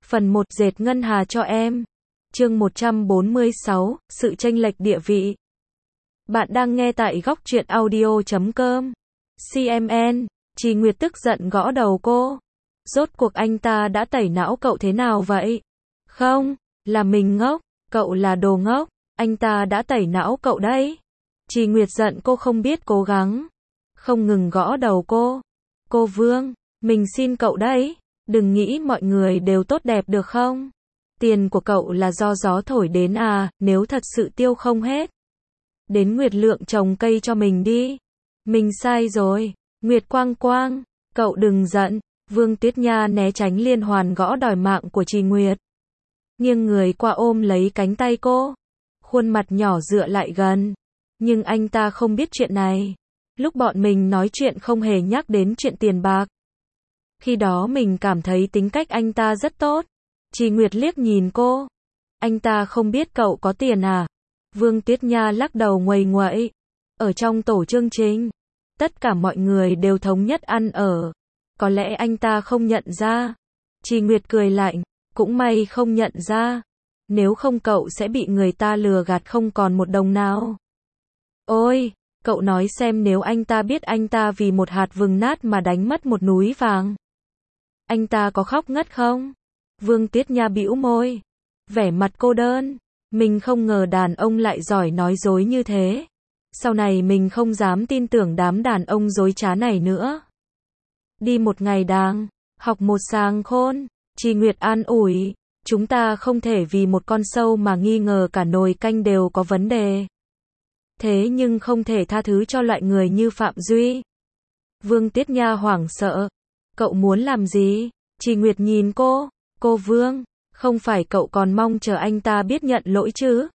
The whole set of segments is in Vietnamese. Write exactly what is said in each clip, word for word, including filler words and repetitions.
Phần một dệt ngân hà cho em. Chương một trăm bốn mươi sáu, sự chênh lệch địa vị. Bạn đang nghe tại góc truyện audio chấm com. xê em en, Trì Nguyệt tức giận gõ đầu cô. Rốt cuộc anh ta đã tẩy não cậu thế nào vậy? Không, là mình ngốc, cậu là đồ ngốc, anh ta đã tẩy não cậu đấy. Trì Nguyệt giận cô không biết cố gắng, không ngừng gõ đầu cô. Cô Vương, mình xin cậu đấy, đừng nghĩ mọi người đều tốt đẹp được không? Tiền của cậu là do gió thổi đến à, nếu thật sự tiêu không hết. Đến Nguyệt Lượng trồng cây cho mình đi. Mình sai rồi, Nguyệt Quang Quang, cậu đừng giận. Vương Tuyết Nha né tránh liên hoàn gõ đòi mạng của Trì Nguyệt. Nghiêng người qua ôm lấy cánh tay cô. Khuôn mặt nhỏ dựa lại gần. Nhưng anh ta không biết chuyện này. Lúc bọn mình nói chuyện không hề nhắc đến chuyện tiền bạc. Khi đó mình cảm thấy tính cách anh ta rất tốt. Trì Nguyệt liếc nhìn cô. Anh ta không biết cậu có tiền à? Vương Tuyết Nha lắc đầu nguầy nguậy. Ở trong tổ chương trình, tất cả mọi người đều thống nhất ăn ở. Có lẽ anh ta không nhận ra. Trì Nguyệt cười lạnh. Cũng may không nhận ra. Nếu không cậu sẽ bị người ta lừa gạt không còn một đồng nào. Ôi, cậu nói xem nếu anh ta biết anh ta vì một hạt vừng nát mà đánh mất một núi vàng. Anh ta có khóc ngất không? Vương Tuyết Nha bĩu môi. Vẻ mặt cô đơn. Mình không ngờ đàn ông lại giỏi nói dối như thế. Sau này mình không dám tin tưởng đám đàn ông dối trá này nữa. Đi một ngày đàng, học một sáng khôn. Trì Nguyệt an ủi. Chúng ta không thể vì một con sâu mà nghi ngờ cả nồi canh đều có vấn đề. Thế nhưng không thể tha thứ cho loại người như Phạm Duy. Vương Tuyết Nha hoảng sợ. Cậu muốn làm gì? Trì Nguyệt nhìn cô. Cô Vương, không phải cậu còn mong chờ anh ta biết nhận lỗi chứ?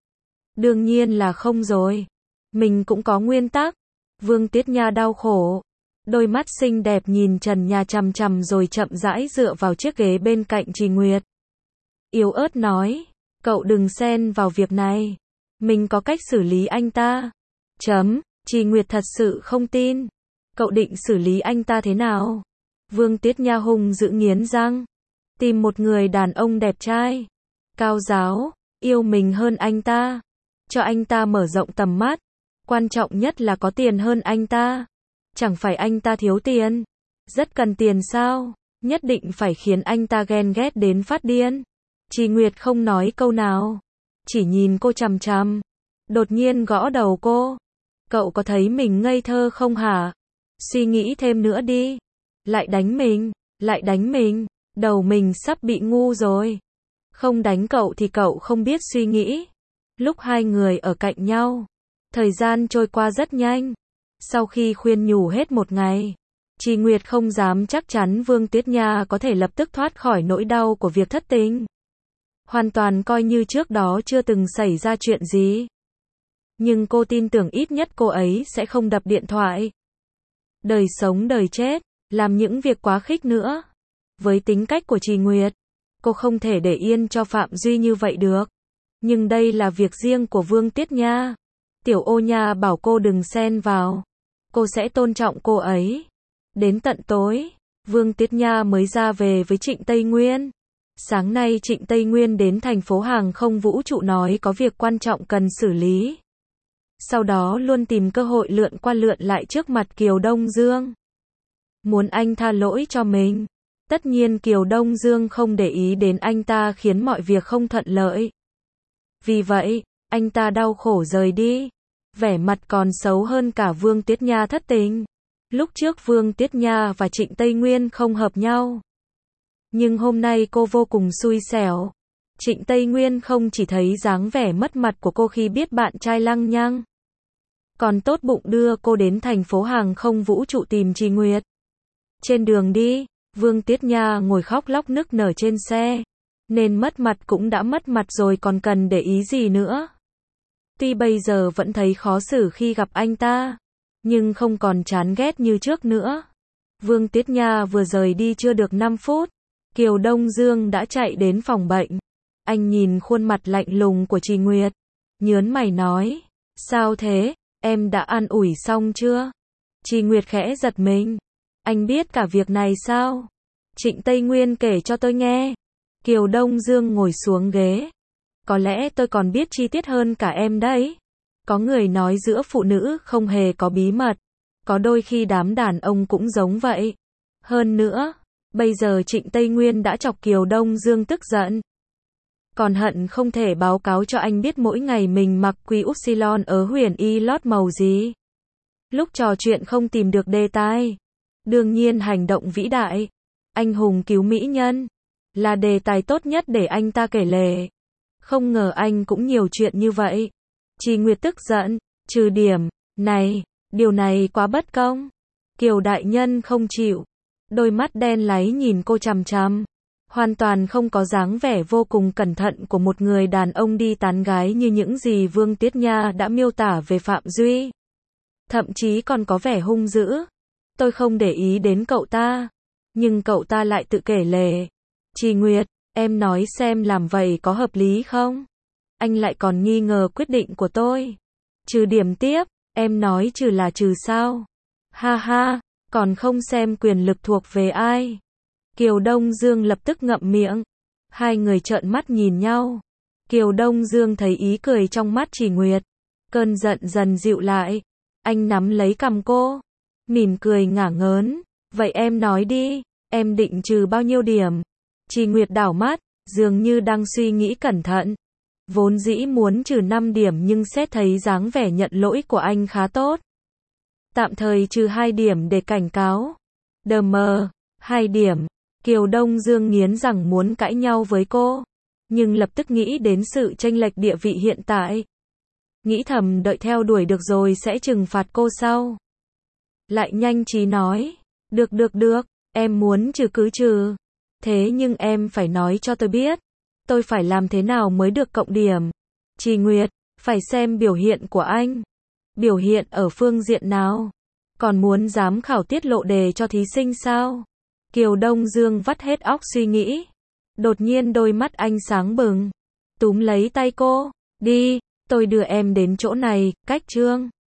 Đương nhiên là không rồi. Mình cũng có nguyên tắc. Vương Tuyết Nha đau khổ. Đôi mắt xinh đẹp nhìn trần nhà chằm chằm rồi chậm rãi dựa vào chiếc ghế bên cạnh Trì Nguyệt. Yếu ớt nói. Cậu đừng xen vào việc này. Mình có cách xử lý anh ta. Chấm. Trì Nguyệt thật sự không tin. Cậu định xử lý anh ta thế nào? Vương Tuyết Nha hung dữ nghiến răng. Tìm một người đàn ông đẹp trai, cao giáo, yêu mình hơn anh ta. Cho anh ta mở rộng tầm mắt. Quan trọng nhất là có tiền hơn anh ta. Chẳng phải anh ta thiếu tiền. Rất cần tiền sao? Nhất định phải khiến anh ta ghen ghét đến phát điên. Trì Nguyệt không nói câu nào. Chỉ nhìn cô chằm chằm. Đột nhiên gõ đầu cô. Cậu có thấy mình ngây thơ không hả? Suy nghĩ thêm nữa đi. Lại đánh mình, lại đánh mình. Đầu mình sắp bị ngu rồi. Không đánh cậu thì cậu không biết suy nghĩ. Lúc hai người ở cạnh nhau, thời gian trôi qua rất nhanh. Sau khi khuyên nhủ hết một ngày, Trì Nguyệt không dám chắc chắn Vương Tuyết Nha có thể lập tức thoát khỏi nỗi đau của việc thất tình. Hoàn toàn coi như trước đó chưa từng xảy ra chuyện gì. Nhưng cô tin tưởng ít nhất cô ấy sẽ không đập điện thoại. Đời sống đời chết, làm những việc quá khích nữa. Với tính cách của Trì Nguyệt, cô không thể để yên cho Phạm Duy như vậy được. Nhưng đây là việc riêng của Vương Tuyết Nha. Tiểu Ô Nha bảo cô đừng xen vào. Cô sẽ tôn trọng cô ấy. Đến tận tối, Vương Tuyết Nha mới ra về với Trịnh Tây Nguyên. Sáng nay Trịnh Tây Nguyên đến thành phố hàng không vũ trụ nói có việc quan trọng cần xử lý. Sau đó luôn tìm cơ hội lượn qua lượn lại trước mặt Kiều Đông Dương. Muốn anh tha lỗi cho mình. Tất nhiên Kiều Đông Dương không để ý đến anh ta khiến mọi việc không thuận lợi. Vì vậy, anh ta đau khổ rời đi. Vẻ mặt còn xấu hơn cả Vương Tuyết Nha thất tình. Lúc trước Vương Tuyết Nha và Trịnh Tây Nguyên không hợp nhau. Nhưng hôm nay cô vô cùng xui xẻo. Trịnh Tây Nguyên không chỉ thấy dáng vẻ mất mặt của cô khi biết bạn trai lăng nhăng, còn tốt bụng đưa cô đến thành phố hàng không vũ trụ tìm Trì Nguyệt. Trên đường đi, Vương Tuyết Nha ngồi khóc lóc nức nở trên xe. Nên mất mặt cũng đã mất mặt rồi còn cần để ý gì nữa. Tuy bây giờ vẫn thấy khó xử khi gặp anh ta, nhưng không còn chán ghét như trước nữa. Vương Tuyết Nha vừa rời đi chưa được năm phút. Kiều Đông Dương đã chạy đến phòng bệnh. Anh nhìn khuôn mặt lạnh lùng của Trì Nguyệt. Nhớn mày nói. Sao thế, em đã an ủi xong chưa? Trì Nguyệt khẽ giật mình. Anh biết cả việc này sao? Trịnh Tây Nguyên kể cho tôi nghe. Kiều Đông Dương ngồi xuống ghế. Có lẽ tôi còn biết chi tiết hơn cả em đấy. Có người nói giữa phụ nữ không hề có bí mật. Có đôi khi đám đàn ông cũng giống vậy. Hơn nữa, bây giờ Trịnh Tây Nguyên đã chọc Kiều Đông Dương tức giận. Còn hận không thể báo cáo cho anh biết mỗi ngày mình mặc quy upsilon ở huyền y lót màu gì. Lúc trò chuyện không tìm được đề tài. Đương nhiên hành động vĩ đại, anh hùng cứu mỹ nhân, là đề tài tốt nhất để anh ta kể lể. Không ngờ anh cũng nhiều chuyện như vậy. Trì Nguyệt tức giận, trừ điểm, này, điều này quá bất công. Kiều đại nhân không chịu. Đôi mắt đen láy nhìn cô chằm chằm. Hoàn toàn không có dáng vẻ vô cùng cẩn thận của một người đàn ông đi tán gái như những gì Vương Tiết Nha đã miêu tả về Phạm Duy. Thậm chí còn có vẻ hung dữ. Tôi không để ý đến cậu ta. Nhưng cậu ta lại tự kể lể. Trì Nguyệt, em nói xem làm vậy có hợp lý không? Anh lại còn nghi ngờ quyết định của tôi. Trừ điểm tiếp, em nói trừ là trừ sao? Ha ha, còn không xem quyền lực thuộc về ai? Kiều Đông Dương lập tức ngậm miệng. Hai người trợn mắt nhìn nhau. Kiều Đông Dương thấy ý cười trong mắt Trì Nguyệt. Cơn giận dần dịu lại. Anh nắm lấy cằm cô. Mỉm cười ngả ngớn. Vậy em nói đi, em định trừ bao nhiêu điểm? Trì Nguyệt đảo mắt, dường như đang suy nghĩ cẩn thận. Vốn dĩ muốn trừ năm điểm nhưng xét thấy dáng vẻ nhận lỗi của anh khá tốt. Tạm thời trừ hai điểm để cảnh cáo. Đờ mờ, hai điểm. Kiều Đông Dương nghiến rằng muốn cãi nhau với cô. Nhưng lập tức nghĩ đến sự chênh lệch địa vị hiện tại. Nghĩ thầm đợi theo đuổi được rồi sẽ trừng phạt cô sau. Lại nhanh trí nói. Được được được, em muốn trừ cứ trừ. Thế nhưng em phải nói cho tôi biết. Tôi phải làm thế nào mới được cộng điểm? Trì Nguyệt, phải xem biểu hiện của anh. Biểu hiện ở phương diện nào? Còn muốn giám khảo tiết lộ đề cho thí sinh sao? Kiều Đông Dương vắt hết óc suy nghĩ. Đột nhiên đôi mắt anh sáng bừng. Túm lấy tay cô. Đi, tôi đưa em đến chỗ này, cách trương.